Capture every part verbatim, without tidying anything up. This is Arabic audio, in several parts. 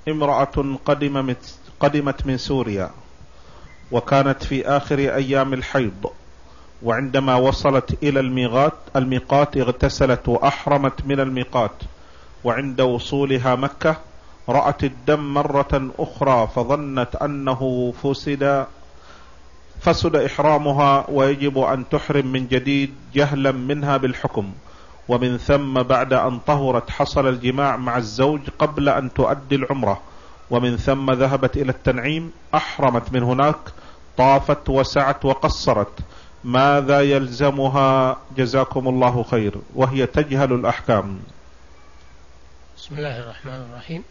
امرأة قدمت قدمت من سوريا، وكانت في آخر أيام الحيض، وعندما وصلت إلى الميقات الميقات اغتسلت وأحرمت من الميقات، وعند وصولها مكة رأت الدم مرة أخرى فظنت أنه فسد فسد إحرامها ويجب أن تحرم من جديد جهلا منها بالحكم، ومن ثم بعد أن طهرت حصل الجماع مع الزوج قبل أن تؤدي العمرة، ومن ثم ذهبت إلى التنعيم أحرمت من هناك، طافت وسعت وقصرت، ماذا يلزمها جزاكم الله خير وهي تجهل الأحكام؟ بسم الله الرحمن الرحيم.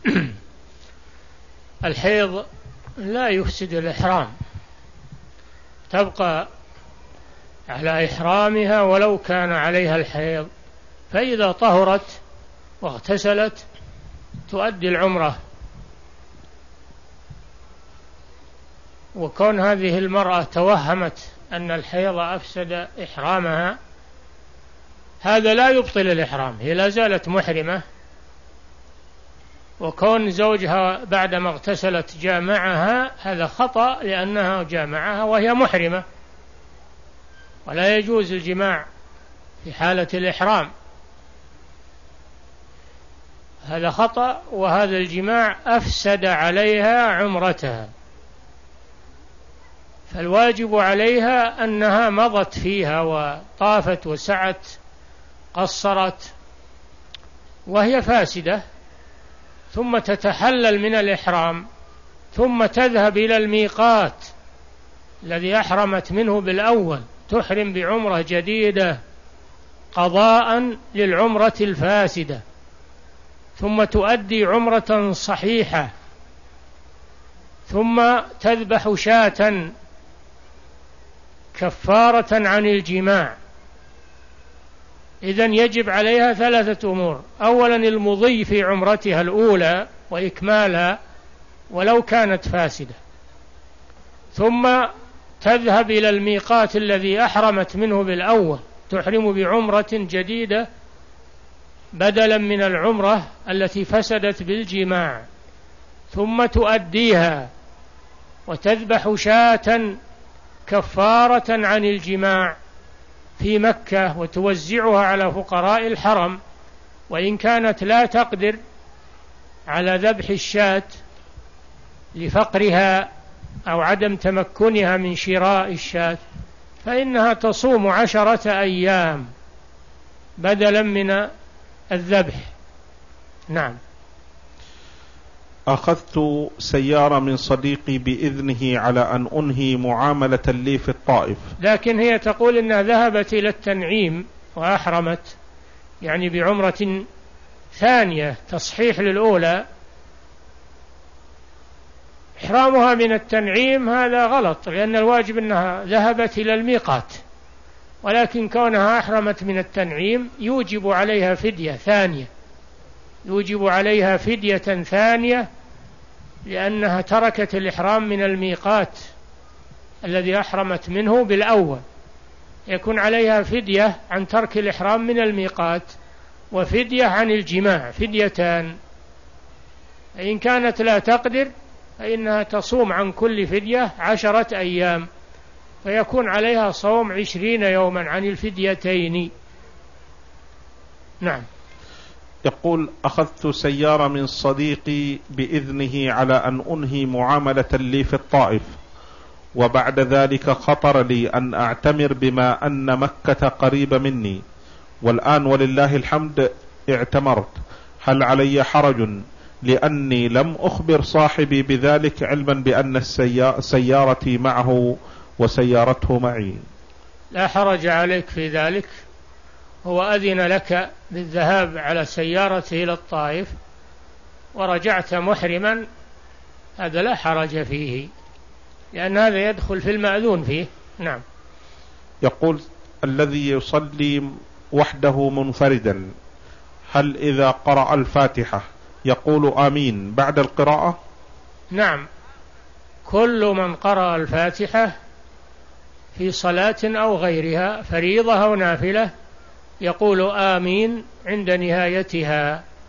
الحيض لا يفسد الإحرام، تبقى على إحرامها ولو كان عليها الحيض، فإذا طهرت واغتسلت تؤدي العمرة. وكون هذه المرأة توهمت أن الحيض أفسد إحرامها هذا لا يبطل الإحرام، هي لا زالت محرمة. وكون زوجها بعدما اغتسلت جامعها هذا خطأ، لأنها جامعها وهي محرمة، ولا يجوز الجماع في حالة الإحرام، هذا خطأ، وهذا الجماع أفسد عليها عمرتها. فالواجب عليها أنها مضت فيها وطافت وسعت قصرت وهي فاسدة، ثم تتحلل من الإحرام، ثم تذهب إلى الميقات الذي أحرمت منه بالأول، تحرم بعمرة جديدة قضاء للعمرة الفاسدة، ثم تؤدي عمرة صحيحة، ثم تذبح شاة كفارة عن الجماع. إذن يجب عليها ثلاثة أمور: أولا المضي في عمرتها الأولى وإكمالها ولو كانت فاسدة، ثم تذهب إلى الميقات الذي أحرمت منه بالأول، تحرم بعمرة جديدة بدلا من العمرة التي فسدت بالجماع، ثم تؤديها وتذبح شاة كفارة عن الجماع في مكة وتوزعها على فقراء الحرم. وإن كانت لا تقدر على ذبح الشاة لفقرها أو عدم تمكنها من شراء الشاة فإنها تصوم عشرة أيام بدلا من الذبح. نعم. أخذت سيارة من صديقي بإذنه على أن أنهي معاملة لي في الطائف، لكن هي تقول إنها ذهبت إلى التنعيم وأحرمت، يعني بعمرة ثانية تصحيح للأولى. إحرامها من التنعيم هذا غلط، لأن الواجب أنها ذهبت إلى الميقات، ولكن كونها أحرمت من التنعيم يوجب عليها فدية ثانية، يوجب عليها فدية ثانية لأنها تركت الإحرام من الميقات الذي أحرمت منه بالأول، يكون عليها فدية عن ترك الإحرام من الميقات وفدية عن الجماع، فديتان. إن كانت لا تقدر فإنها تصوم عن كل فدية عشرة أيام، فيكون عليها صوم عشرين يوما عن الفديتين. نعم. يقول: أخذت سيارة من صديقي بإذنه على أن أنهي معاملة لي في الطائف، وبعد ذلك خطر لي أن أعتمر بما أن مكة قريبة مني، والآن ولله الحمد اعتمرت، هل علي حرج لأني لم أخبر صاحبي بذلك علما بأن سيارتي معه وسيارته معي؟ لا حرج عليك في ذلك، هو أذن لك بالذهاب على سيارته إلى الطائف ورجعت محرما، هذا لا حرج فيه، لأن هذا يدخل في المأذون فيه. نعم. يقول: الذي يصلي وحده منفردا هل إذا قرأ الفاتحة يقول آمين بعد القراءة؟ نعم، كل من قرأ الفاتحة في صلاة أو غيرها فريضة أو نافلة يقول آمين عند نهايتها،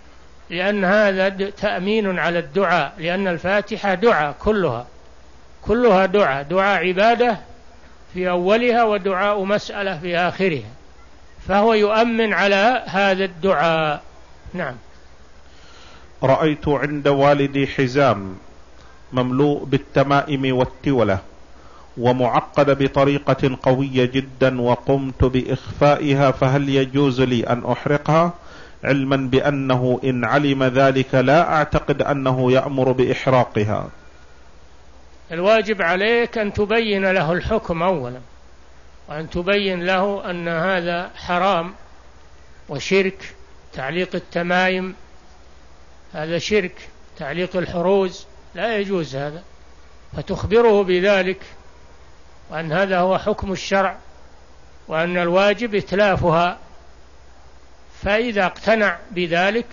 لأن هذا تأمين على الدعاء، لأن الفاتحة دعاء كلها كلها دعاء دعاء عبادة في أولها ودعاء مسألة في آخرها، فهو يؤمن على هذا الدعاء. نعم. رأيت عند والدي حزام مملوء بالتمائم والتولة ومعقد بطريقة قوية جدا، وقمت بإخفائها، فهل يجوز لي أن أحرقها، علما بأنه إن علم ذلك لا أعتقد أنه يأمر بإحراقها؟ الواجب عليك أن تبين له الحكم أولا، وأن تبين له أن هذا حرام وشرك. تعليق التمائم هذا شرك، تعليق الحروز لا يجوز هذا، فتخبره بذلك، وأن هذا هو حكم الشرع، وأن الواجب إتلافها. فإذا اقتنع بذلك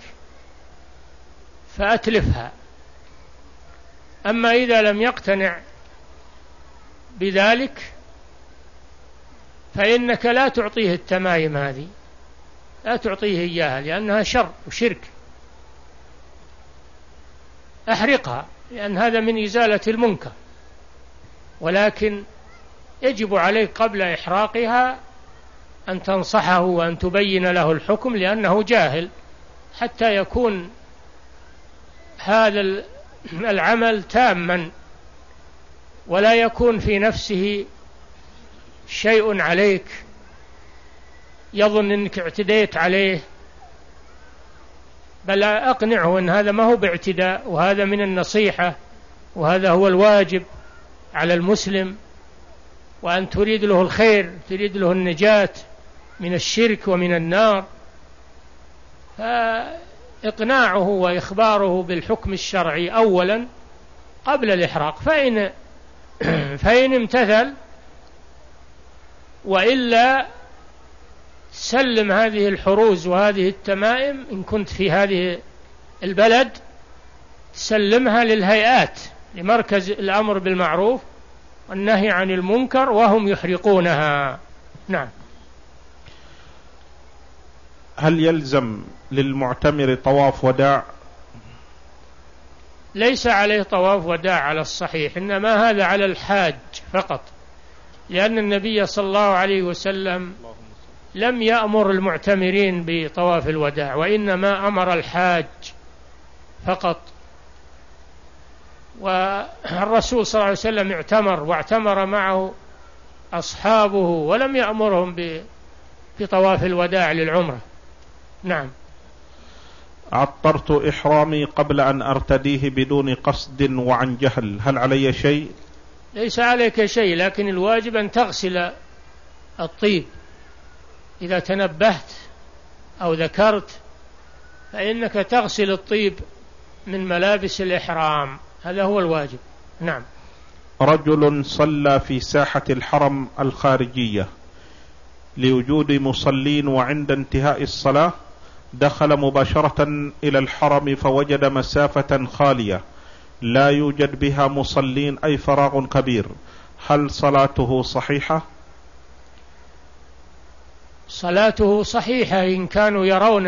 فأتلفها. أما إذا لم يقتنع بذلك فإنك لا تعطيه التمائم هذه، لا تعطيه إياها، لأنها شر وشرك. أحرقها، لأن هذا من إزالة المنكر، ولكن يجب عليك قبل إحراقها أن تنصحه وأن تبين له الحكم، لأنه جاهل، حتى يكون هذا العمل تاما ولا يكون في نفسه شيء عليك يظن أنك اعتديت عليه، بل أقنعه أن هذا ما هو باعتداء، وهذا من النصيحة، وهذا هو الواجب على المسلم، وأن تريد له الخير، تريد له النجاة من الشرك ومن النار. فإقناعه وإخباره بالحكم الشرعي أولا قبل الإحراق، فإن فإن امتثل، وإلا سلم هذه الحروز وهذه التمائم إن كنت في هذه البلد، سلمها للهيئات، لمركز الأمر بالمعروف والنهي عن المنكر، وهم يحرقونها. نعم. هل يلزم للمعتمر طواف وداع؟ ليس عليه طواف وداع على الصحيح، إنما هذا على الحاج فقط، لأن النبي صلى الله عليه وسلم لم يأمر المعتمرين بطواف الوداع، وإنما أمر الحاج فقط. والرسول صلى الله عليه وسلم اعتمر واعتمر معه أصحابه، ولم يأمرهم بطواف الوداع للعمرة. نعم. عطرت إحرامي قبل أن أرتديه بدون قصد وعن جهل، هل علي شيء؟ ليس عليك شيء، لكن الواجب أن تغسل الطيب إذا تنبهت أو ذكرت، فإنك تغسل الطيب من ملابس الإحرام، هذا هو الواجب. نعم. رجل صلى في ساحة الحرم الخارجية لوجود مصلين، وعند انتهاء الصلاة دخل مباشرة إلى الحرم فوجد مسافة خالية لا يوجد بها مصلين، أي فراغ كبير، هل صلاته صحيحة؟ صلاته صحيحة إن كانوا يرون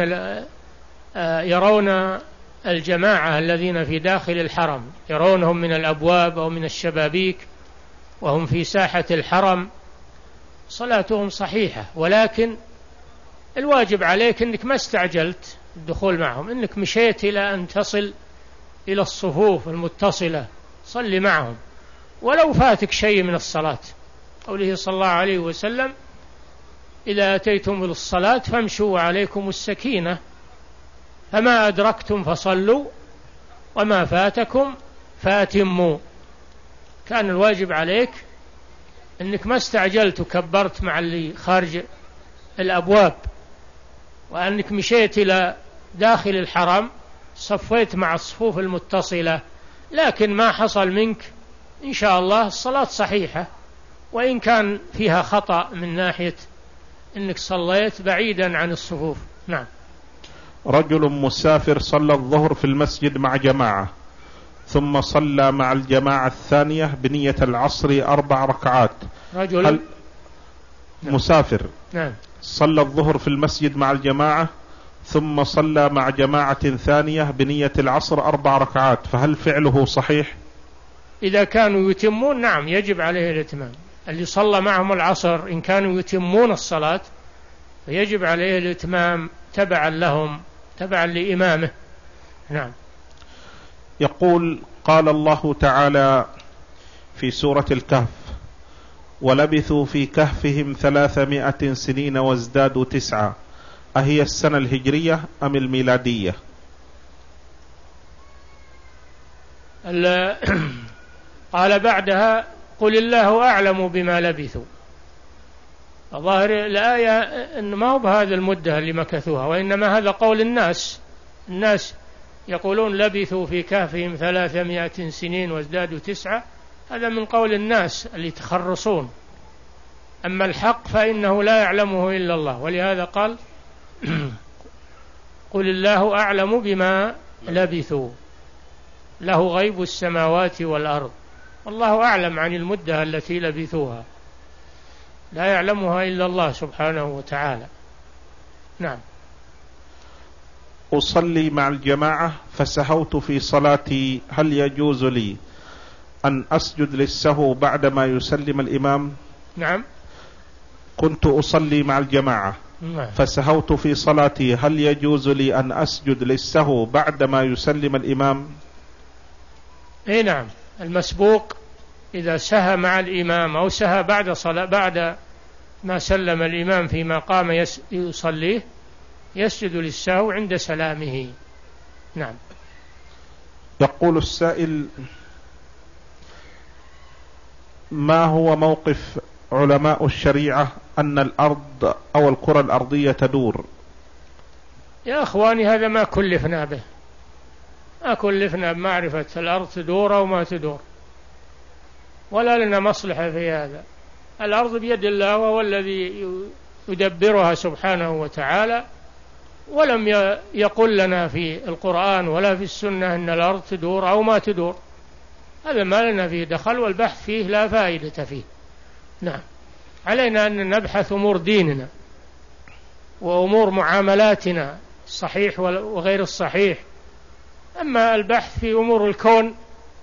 يرون الجماعة الذين في داخل الحرم، يرونهم من الأبواب أو من الشبابيك وهم في ساحة الحرم، صلاتهم صحيحة. ولكن الواجب عليك أنك ما استعجلت الدخول معهم، أنك مشيت إلى أن تصل إلى الصفوف المتصلة، صل معهم ولو فاتك شيء من الصلاة، قوله صلى الله عليه وسلم: إذا أتيتم للصلاة فامشوا وعليكم السكينة، فما أدركتم فصلوا وما فاتكم فاتموا. كان الواجب عليك أنك ما استعجلت وكبرت مع اللي خارج الأبواب، وأنك مشيت إلى داخل الحرم صفيت مع الصفوف المتصلة، لكن ما حصل منك إن شاء الله الصلاة صحيحة، وإن كان فيها خطأ من ناحية أنك صليت بعيدا عن الصفوف. نعم. رجل مسافر صلى الظهر في المسجد مع جماعة، ثم صلى مع الجماعة الثانية بنية العصر أربع ركعات. رجل هل مسافر نعم. صلى الظهر في المسجد مع الجماعة، ثم صلى مع جماعة ثانية بنية العصر أربع ركعات، فهل فعله صحيح؟ إذا كانوا يتمون نعم يجب عليه الإتمام. اللي صلى معهم العصر إن كانوا يتمون الصلاة فيجب عليه الإتمام تبعا لهم، تبعا لإمامه. نعم. يقول: قال الله تعالى في سورة الكهف: ولبثوا في كهفهم ثلاثمائة سنين وازدادوا تسعة، أهي السنة الهجرية أم الميلادية؟ قال بعدها: قل الله أعلم بما لبثوا. ظاهر الآية أن ما هو بهذا المدة اللي مكثوها، وإنما هذا قول الناس. الناس يقولون لبثوا في كهفهم ثلاثمائة سنين وازدادوا تسعة، هذا من قول الناس اللي تخرصون. أما الحق فإنه لا يعلمه إلا الله، ولهذا قال: قل الله أعلم بما لبثوا له غيب السماوات والأرض. والله أعلم عن المدة التي لبثوها، لا يعلمها إلا الله سبحانه وتعالى. نعم. أصلي مع الجماعة فسهوت في صلاتي، هل يجوز لي أن أسجد للسهو بعدما يسلم الإمام؟ نعم. كنت أصلي مع الجماعة نعم. فسهوت في صلاتي، هل يجوز لي أن أسجد للسهو بعدما يسلم الإمام؟ إيه نعم، المسبوق إذا سهى مع الإمام أو سهى بعد صلاة بعد ما سلم الإمام فيما قام يصليه يسجد للسهو عند سلامه. نعم. يقول السائل: ما هو موقف علماء الشريعة أن الأرض أو الكرة الأرضية تدور؟ يا أخواني هذا ما كلفنا به، ما كلفنا بمعرفة الأرض تدور أو ما تدور، ولا لنا مصلحة في هذا. الأرض بيد الله وهو الذي يدبرها سبحانه وتعالى، ولم يقل لنا في القرآن ولا في السنة أن الأرض تدور أو ما تدور. هذا ما لنا فيه دخل، والبحث فيه لا فائدة فيه. نعم. علينا أن نبحث أمور ديننا وأمور معاملاتنا الصحيح وغير الصحيح. أما البحث في أمور الكون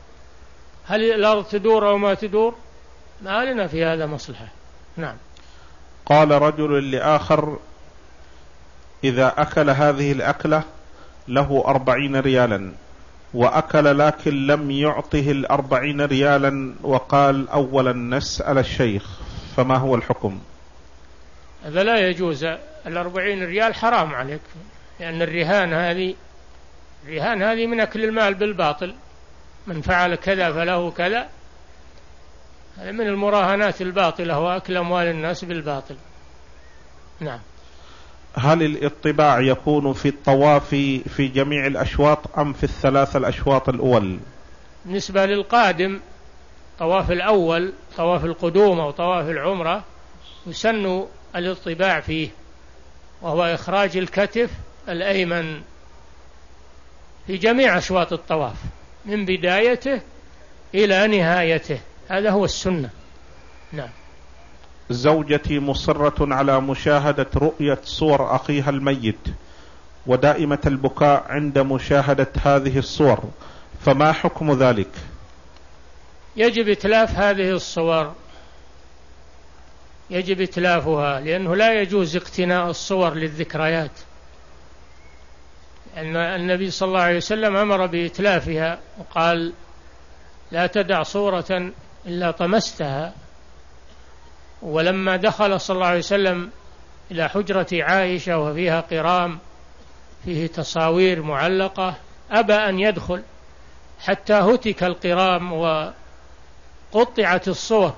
هل الأرض تدور أو ما تدور ما لنا في هذا مصلحة. نعم. قال رجل لآخر: إذا أكل هذه الأكلة له أربعين ريالا، وأكل لكن لم يعطه الأربعين ريالا وقال أولا نسأل الشيخ، فما هو الحكم؟ هذا لا يجوز. الأربعين ريال حرام عليك، لأن الرهان هذه الرهان هذه من أكل المال بالباطل. من فعل كذا فله كذا، هذا من المراهنات الباطلة وأكل أموال الناس بالباطل. نعم. هل الاطباع يكون في الطواف في جميع الأشواط أم في الثلاث الأشواط الأول؟ بالنسبة للقادم طواف الأول طواف القدوم أو طواف العمرة يسن الاطباع فيه، وهو إخراج الكتف الأيمن في جميع أشواط الطواف من بدايته إلى نهايته، هذا هو السنة. نعم. زوجتي مصرة على مشاهدة رؤية صور أخيها الميت ودائمة البكاء عند مشاهدة هذه الصور، فما حكم ذلك؟ يجب إتلاف هذه الصور، يجب إتلافها، لأنه لا يجوز اقتناء الصور للذكريات. أن النبي صلى الله عليه وسلم أمر بإتلافها وقال: لا تدع صورة إلا طمستها. ولما دخل صلى الله عليه وسلم إلى حجرة عائشة وفيها قرام فيه تصاوير معلقة أبى أن يدخل حتى هتك القرام وقطعت الصور،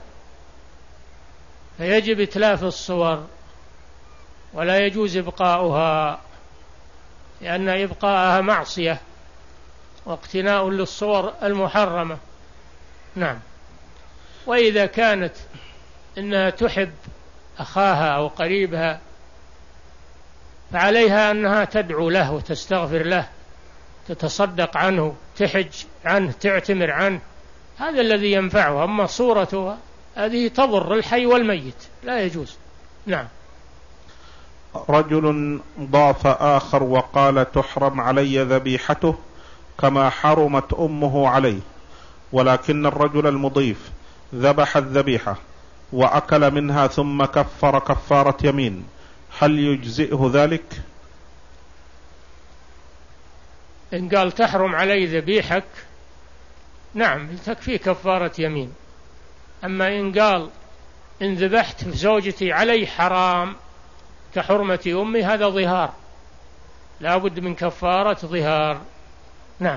فيجب إتلاف الصور ولا يجوز إبقاؤها، لأن إبقاءها معصية واقتناء للصور المحرمة. نعم. وإذا كانت إنها تحب أخاها أو قريبها فعليها أنها تدعو له وتستغفر له، تتصدق عنه، تحج عنه، تعتمر عنه، هذا الذي ينفعه. أما صورتها هذه تضر الحي والميت، لا يجوز. نعم. رجل ضاف آخر وقال تحرم علي ذبيحته كما حرمت أمه عليه، ولكن الرجل المضيف ذبح الذبيحة وأكل منها ثم كفر كفارة يمين، هل يجزئه ذلك؟ إن قال تحرم علي ذبيحك نعم تكفي كفارة يمين. أما إن قال إن ذبحت زوجتي علي حرام كحرمة أمي هذا ظهار، لا بد من كفارة ظهار. نعم.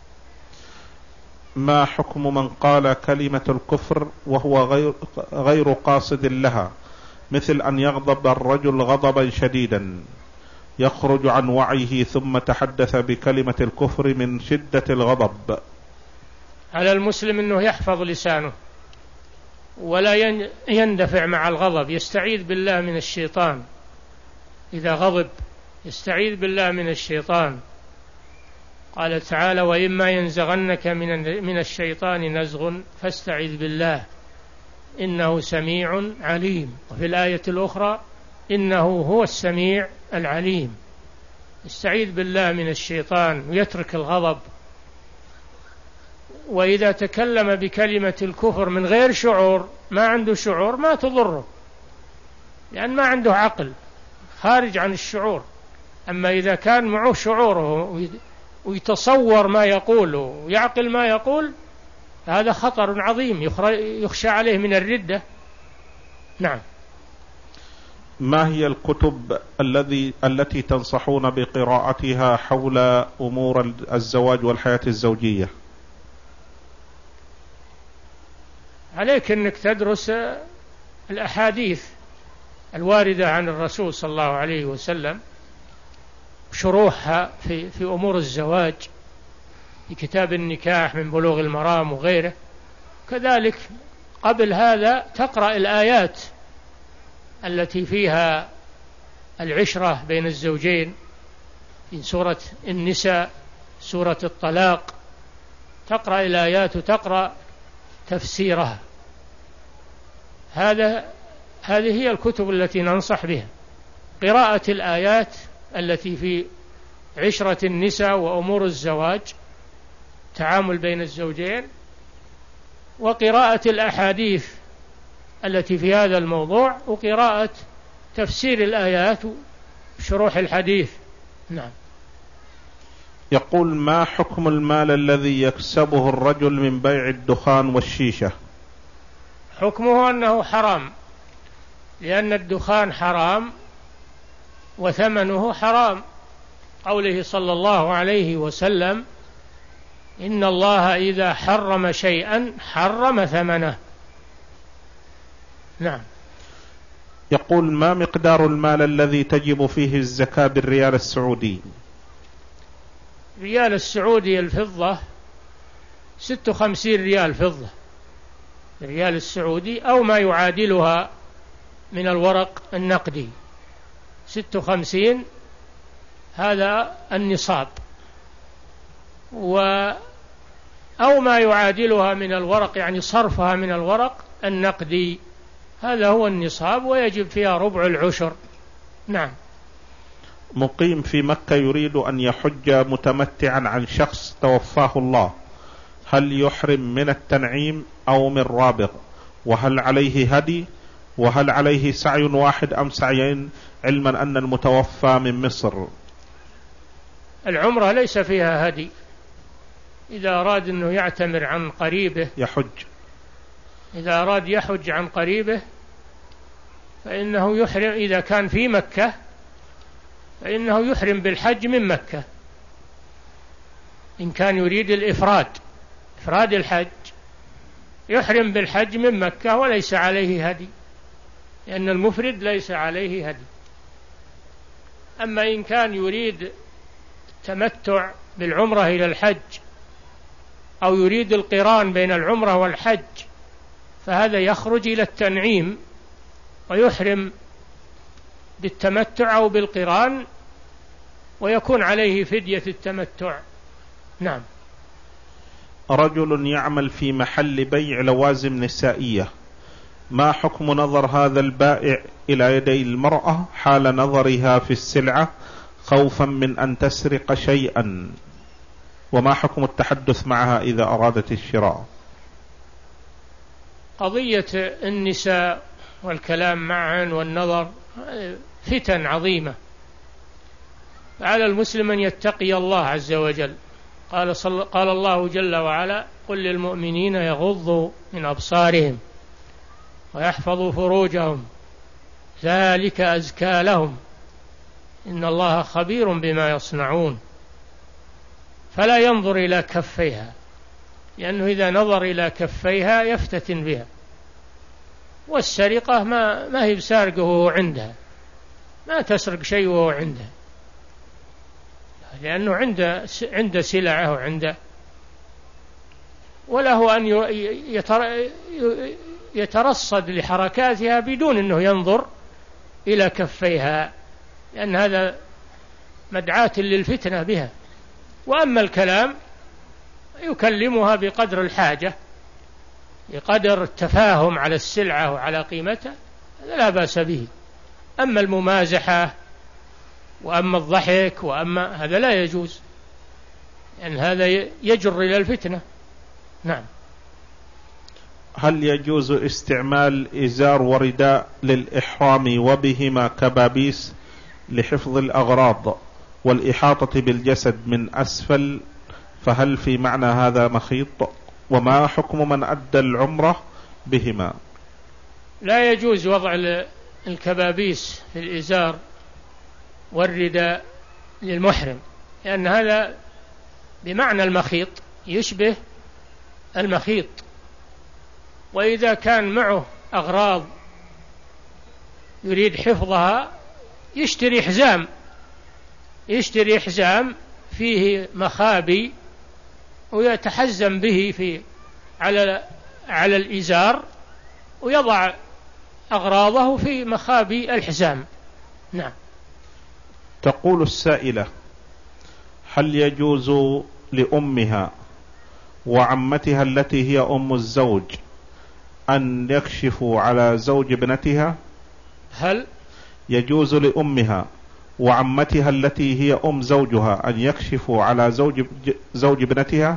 ما حكم من قال كلمة الكفر وهو غير, غير قاصد لها، مثل أن يغضب الرجل غضبا شديدا يخرج عن وعيه ثم تحدث بكلمة الكفر من شدة الغضب؟ على المسلم أنه يحفظ لسانه ولا يندفع مع الغضب، يستعيذ بالله من الشيطان إذا غضب، يستعيذ بالله من الشيطان. قال تعالى وإما ينزغنك من من الشيطان نزغ فاستعذ بالله إنه سميع عليم. وفي الآية الأخرى إنه هو السميع العليم. استعيذ بالله من الشيطان ويترك الغضب. وإذا تكلم بكلمة الكفر من غير شعور، ما عنده شعور، ما تضره، لأن ما عنده عقل، خارج عن الشعور. أما إذا كان معه شعوره ويتصور ما يقول ويعقل ما يقول هذا خطر عظيم يخشى عليه من الردة. نعم. ما هي الكتب الذي التي تنصحون بقراءتها حول أمور الزواج والحياة الزوجية؟ عليك أنك تدرس الأحاديث الواردة عن الرسول صلى الله عليه وسلم، شروحها في, في أمور الزواج في كتاب النكاح من بلوغ المرام وغيره. كذلك قبل هذا تقرأ الآيات التي فيها العشرة بين الزوجين في سورة النساء، سورة الطلاق، تقرأ الآيات وتقرأ تفسيرها. هذا هذه هي الكتب التي ننصح بها، قراءة الآيات التي في عشرة النساء وأمور الزواج، تعامل بين الزوجين، وقراءة الأحاديث التي في هذا الموضوع، وقراءة تفسير الآيات وشروح الحديث. نعم. يقول ما حكم المال الذي يكسبه الرجل من بيع الدخان والشيشة؟ حكمه أنه حرام، لأن الدخان حرام وثمنه حرام. قوله صلى الله عليه وسلم إن الله إذا حرم شيئا حرم ثمنه. نعم. يقول ما مقدار المال الذي تجب فيه الزكاة بالريال السعودي؟ ريال السعودي الفضة ستة وخمسين ريال فضة، الريال السعودي أو ما يعادلها من الورق النقدي، ستة وخمسين هذا النصاب، و أو ما يعادلها من الورق يعني صرفها من الورق النقدي، هذا هو النصاب ويجب فيها ربع العشر. نعم. مقيم في مكة يريد أن يحج متمتعا عن شخص توفاه الله، هل يحرم من التنعيم أو من رابغ؟ وهل عليه هدي؟ وهل عليه سعي واحد أم سعيين، علما أن المتوفى من مصر؟ العمرة ليس فيها هدي. إذا أراد أنه يعتمر عن قريبه يحج، إذا أراد يحج عن قريبه فإنه يحرم. إذا كان في مكة فإنه يحرم بالحج من مكة. إن كان يريد الإفراد، إفراد الحج، يحرم بالحج من مكة وليس عليه هدي، لأن المفرد ليس عليه هدي. أما إن كان يريد التمتع بالعمرة إلى الحج أو يريد القران بين العمرة والحج فهذا يخرج إلى التنعيم ويحرم بالتمتع أو بالقران ويكون عليه فدية التمتع. نعم. رجل يعمل في محل بيع لوازم نسائية، ما حكم نظر هذا البائع إلى يدي المرأة حال نظرها في السلعة خوفا من أن تسرق شيئا؟ وما حكم التحدث معها إذا أرادت الشراء؟ قضية النساء والكلام معهن والنظر فتن عظيمة، على المسلم أن يتقي الله عز وجل. قال, صل... قال الله جل وعلا: قل للمؤمنين يغضوا من أبصارهم ويحفظوا فروجهم ذلك أزكى لهم إن الله خبير بما يصنعون. فلا ينظر إلى كفيها، لأنه إذا نظر إلى كفيها يفتتن بها. والسرقة ما, ما هي بسارقه وهو عندها، ما تسرق شيء وهو عندها، لأنه عنده عنده سلعه وعنده، وله أن يترصد لحركاتها بدون أنه ينظر إلى كفيها، لأن هذا مدعاة للفتنة بها. وأما الكلام يكلمها بقدر الحاجة، بقدر التفاهم على السلعة وعلى قيمتها، لا بأس به. أما الممازحة وأما الضحك وأما هذا لا يجوز، لأن يعني هذا يجر إلى الفتنة. نعم. هل يجوز استعمال إزار ورداء للإحرام وبهما كبابيس لحفظ الأغراض والإحاطة بالجسد من أسفل؟ فهل في معنى هذا مخيط؟ وما حكم من أدى العمرة بهما؟ لا يجوز وضع الكبابيس في الإزار والرداء للمحرم، لأن هذا بمعنى المخيط، يشبه المخيط. وإذا كان معه أغراض يريد حفظها يشتري حزام، يشتري حزام فيه مخابي ويتحزم به في على على الإزار ويضع أغراضه في مخابي الحزام. نعم. تقول السائلة: هل يجوز لأمها وعمتها التي هي أم الزوج أن يكشفوا على زوج ابنتها؟ هل يجوز لأمها وعمتها التي هي أم زوجها أن يكشفوا على زوج زوج ابنتها؟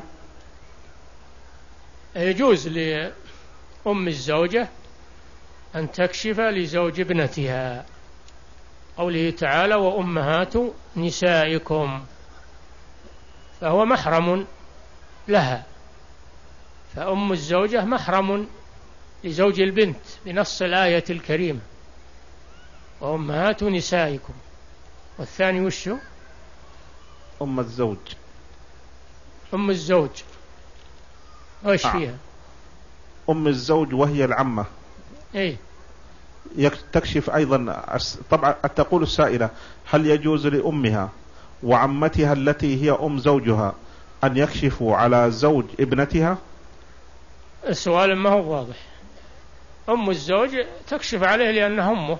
يجوز لأم الزوجة أن تكشف لزوج ابنتها، قوله تعالى: وأمهات نسائكم، فهو محرم لها، فأم الزوجة محرم لزوج البنت بنص الآية الكريمة: وأمهات نسائكم. والثاني وشو؟ أم الزوج. أم الزوج وش فيها؟ أم الزوج وهي العمة. إيه؟ تكشف أيضا. طبعا تقول السائلة: هل يجوز لأمها وعمتها التي هي أم زوجها أن يكشفوا على زوج ابنتها؟ السؤال ما هو واضح. أم الزوج تكشف عليه لأنها أمه،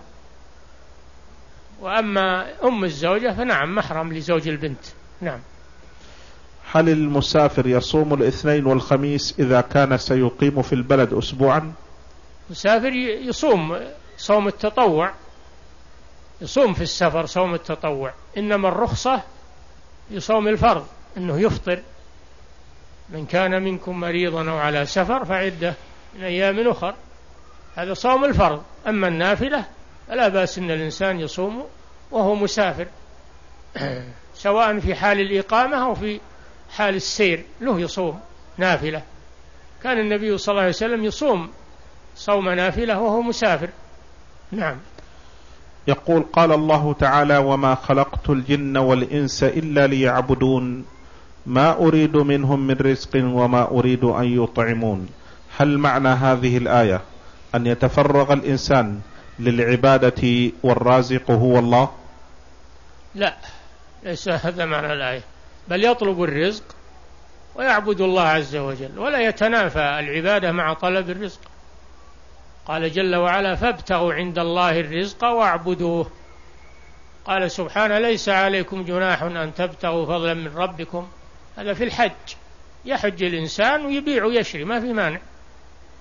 وأما أم الزوجة فنعم محرم لزوج البنت. نعم. هل المسافر يصوم الاثنين والخميس إذا كان سيقيم في البلد أسبوعا؟ مسافر يصوم صوم التطوع، يصوم في السفر صوم التطوع، إنما الرخصة يصوم الفرض، إنه يفطر: من كان منكم مريضا أو على سفر فعدة من أيام أخر، هذا صوم الفرض. أما النافلة فلا بأس إن الإنسان يصوم وهو مسافر سواء في حال الإقامة أو في حال السير، له يصوم نافلة. كان النبي صلى الله عليه وسلم يصوم صوم نافلة وهو مسافر. نعم. يقول: قال الله تعالى: وما خلقت الجن والإنس إلا ليعبدون ما أريد منهم من رزق وما أريد أن يطعمون. هل معنى هذه الآية أن يتفرغ الإنسان للعبادة والرازق هو الله؟ لا، ليس هذا معنى الآية، بل يطلب الرزق ويعبد الله عز وجل، ولا يتنافى العبادة مع طلب الرزق. قال جل وعلا: فابتغوا عند الله الرزق واعبدوه. قال سبحانه: ليس عليكم جناح أن تبتغوا فضلا من ربكم. هذا في الحج، يحج الإنسان ويبيع ويشري ما في مانع،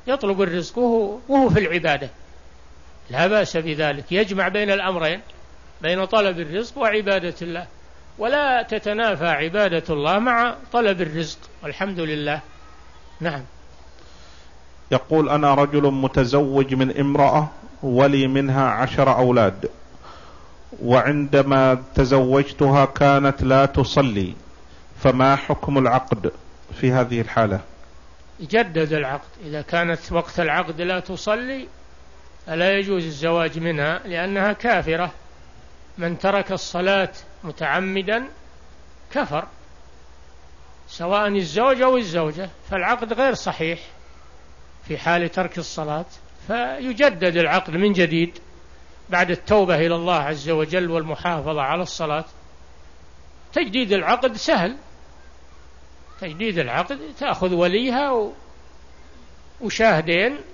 يطلب الرزق وهو, وهو في العبادة، لا بأس بذلك، يجمع بين الأمرين، بين طلب الرزق وعبادة الله، ولا تتنافى عبادة الله مع طلب الرزق، والحمد لله. نعم. يقول: أنا رجل متزوج من امرأة ولي منها عشر أولاد، وعندما تزوجتها كانت لا تصلي، فما حكم العقد في هذه الحالة؟ يجدد العقد. إذا كانت وقت العقد لا تصلي فلا يجوز الزواج منها، لأنها كافرة. من ترك الصلاة متعمدا كفر، سواء الزوج أو الزوجة، فالعقد غير صحيح في حال ترك الصلاة، فيجدد العقد من جديد بعد التوبة إلى الله عز وجل والمحافظة على الصلاة. تجديد العقد سهل، تجديد العقد تأخذ وليها وشاهدين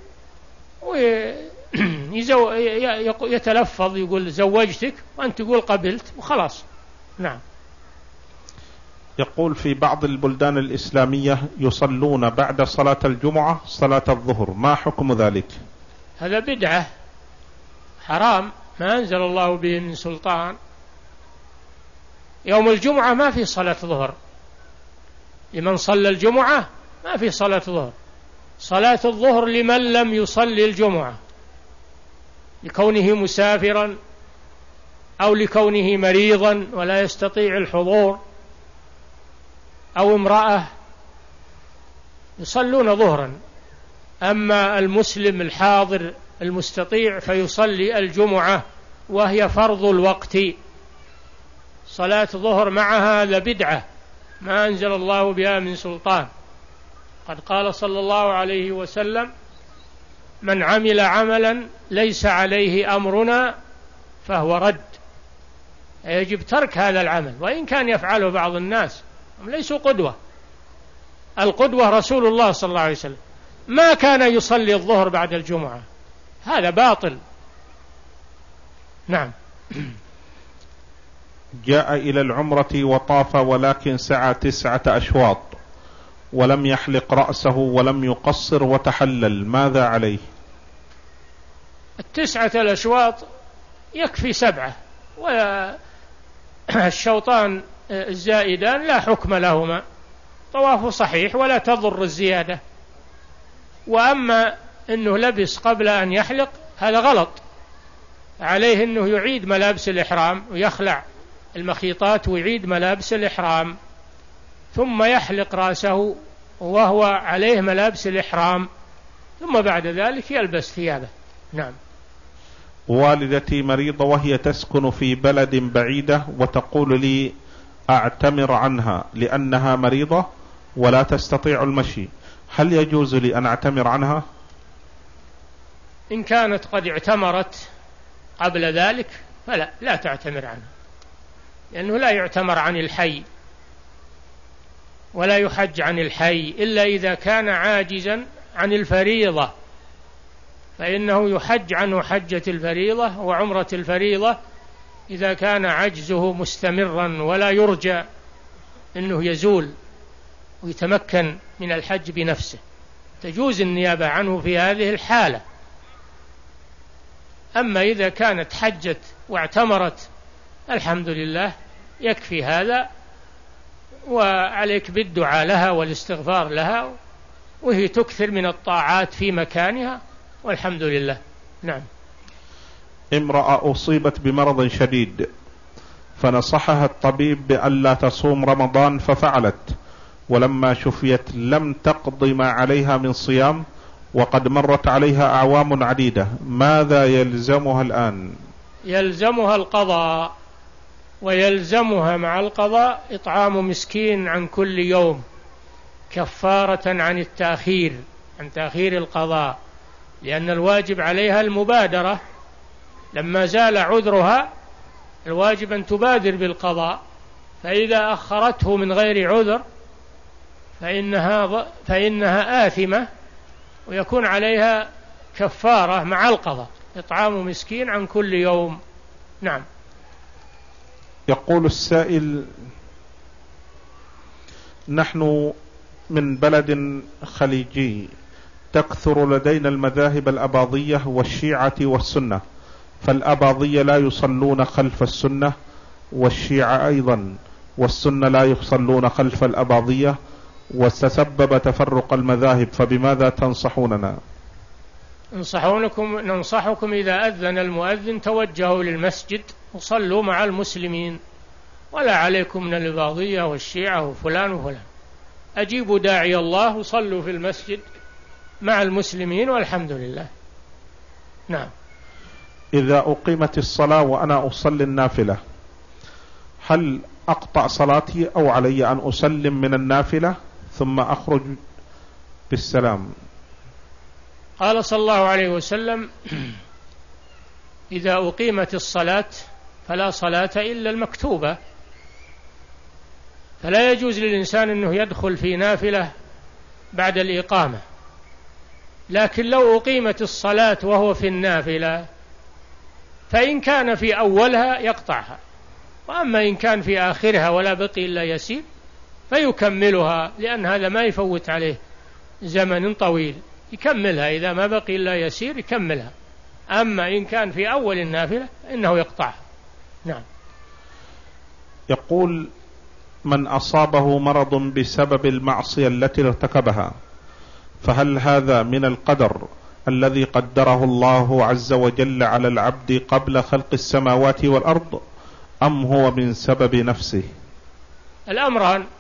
ويتلفظ يقول زوجتك وأنت تقول قبلت وخلاص. نعم. يقول: في بعض البلدان الإسلامية يصلون بعد صلاة الجمعة صلاة الظهر، ما حكم ذلك؟ هذا بدعة حرام ما أنزل الله به من سلطان. يوم الجمعة ما في صلاة ظهر، لمن صلى الجمعة ما في صلاة ظهر. صلاة الظهر لمن لم يصلي الجمعة، لكونه مسافرا أو لكونه مريضا ولا يستطيع الحضور، أو امرأة، يصلون ظهرا. أما المسلم الحاضر المستطيع فيصلي الجمعة وهي فرض الوقت. صلاة ظهر معها لبدعة ما أنزل الله بها من سلطان. قد قال صلى الله عليه وسلم: من عمل عملا ليس عليه أمرنا فهو رد. يجب ترك هذا العمل، وإن كان يفعله بعض الناس، هم ليسوا قدوة. القدوة رسول الله صلى الله عليه وسلم ما كان يصلي الظهر بعد الجمعة، هذا باطل. نعم. جاء إلى العمرة وطاف ولكن سعى تسعة أشواط ولم يحلق رأسه ولم يقصر وتحلل، ماذا عليه؟ التسعة الأشواط يكفي سبعة، والشوطان الزائدان لا حكم لهما، طوافه صحيح ولا تضر الزيادة. وأما أنه لبس قبل أن يحلق هذا غلط، عليه أنه يعيد ملابس الإحرام ويخلع المخيطات ويعيد ملابس الإحرام، ثم يحلق رأسه وهو عليه ملابس الإحرام، ثم بعد ذلك يلبس ثيابه. نعم. والدتي مريضة وهي تسكن في بلد بعيدة، وتقول لي أعتمر عنها لأنها مريضة ولا تستطيع المشي، هل يجوز لي أن أعتمر عنها؟ إن كانت قد اعتمرت قبل ذلك فلا لا تعتمر عنها، لأنه لا يعتمر عن الحي ولا يحج عن الحي إلا إذا كان عاجزا عن الفريضة، فإنه يحج عنه حجة الفريضة وعمرة الفريضة إذا كان عجزه مستمرا ولا يرجى أنه يزول ويتمكن من الحج بنفسه، تجوز النيابة عنه في هذه الحالة. أما إذا كانت حجت واعتمرت الحمد لله يكفي هذا، وعليك بالدعاء لها والاستغفار لها، وهي تكثر من الطاعات في مكانها والحمد لله. نعم. امرأة أصيبت بمرض شديد فنصحها الطبيب بأن لا تصوم رمضان ففعلت، ولما شفيت لم تقض ما عليها من صيام وقد مرت عليها أعوام عديدة، ماذا يلزمها الآن؟ يلزمها القضاء، ويلزمها مع القضاء إطعام مسكين عن كل يوم كفارة عن التأخير عن تأخير القضاء، لأن الواجب عليها المبادرة. لما زال عذرها الواجب أن تبادر بالقضاء، فإذا أخرته من غير عذر فإنها, فإنها آثمة ويكون عليها كفارة مع القضاء، إطعام مسكين عن كل يوم. نعم. يقول السائل: نحن من بلد خليجي تكثر لدينا المذاهب الأباضية والشيعة والسنة، فالأباضية لا يصلون خلف السنة والشيعة أيضا، والسنة لا يصلون خلف الأباضية، وتسبب تفرق المذاهب، فبماذا تنصحوننا؟ ننصحونكم ننصحكم إذا أذن المؤذن توجهوا للمسجد وصلوا مع المسلمين، ولا عليكم من الإباضية والشيعة وفلان وفلان. أجيبوا داعي الله وصلوا في المسجد مع المسلمين والحمد لله. نعم. إذا أقيمت الصلاة وأنا أصلي النافلة، هل أقطع صلاتي أو علي أن أسلم من النافلة ثم أخرج بالسلام؟ قال صلى الله عليه وسلم: إذا أقيمت الصلاة فلا صلاة إلا المكتوبة. فلا يجوز للإنسان أنه يدخل في نافلة بعد الإقامة، لكن لو أقيمت الصلاة وهو في النافلة فإن كان في أولها يقطعها، وأما إن كان في آخرها ولا بقي إلا يسير فيكملها، لأن هذا ما يفوت عليه زمن طويل، يكملها إذا ما بقي إلا يسير يكملها. أما إن كان في أول النافلة إنه يقطعها. نعم. يقول: من أصابه مرض بسبب المعصية التي ارتكبها، فهل هذا من القدر الذي قدره الله عز وجل على العبد قبل خلق السماوات والأرض، أم هو من سبب نفسه؟ الأمران: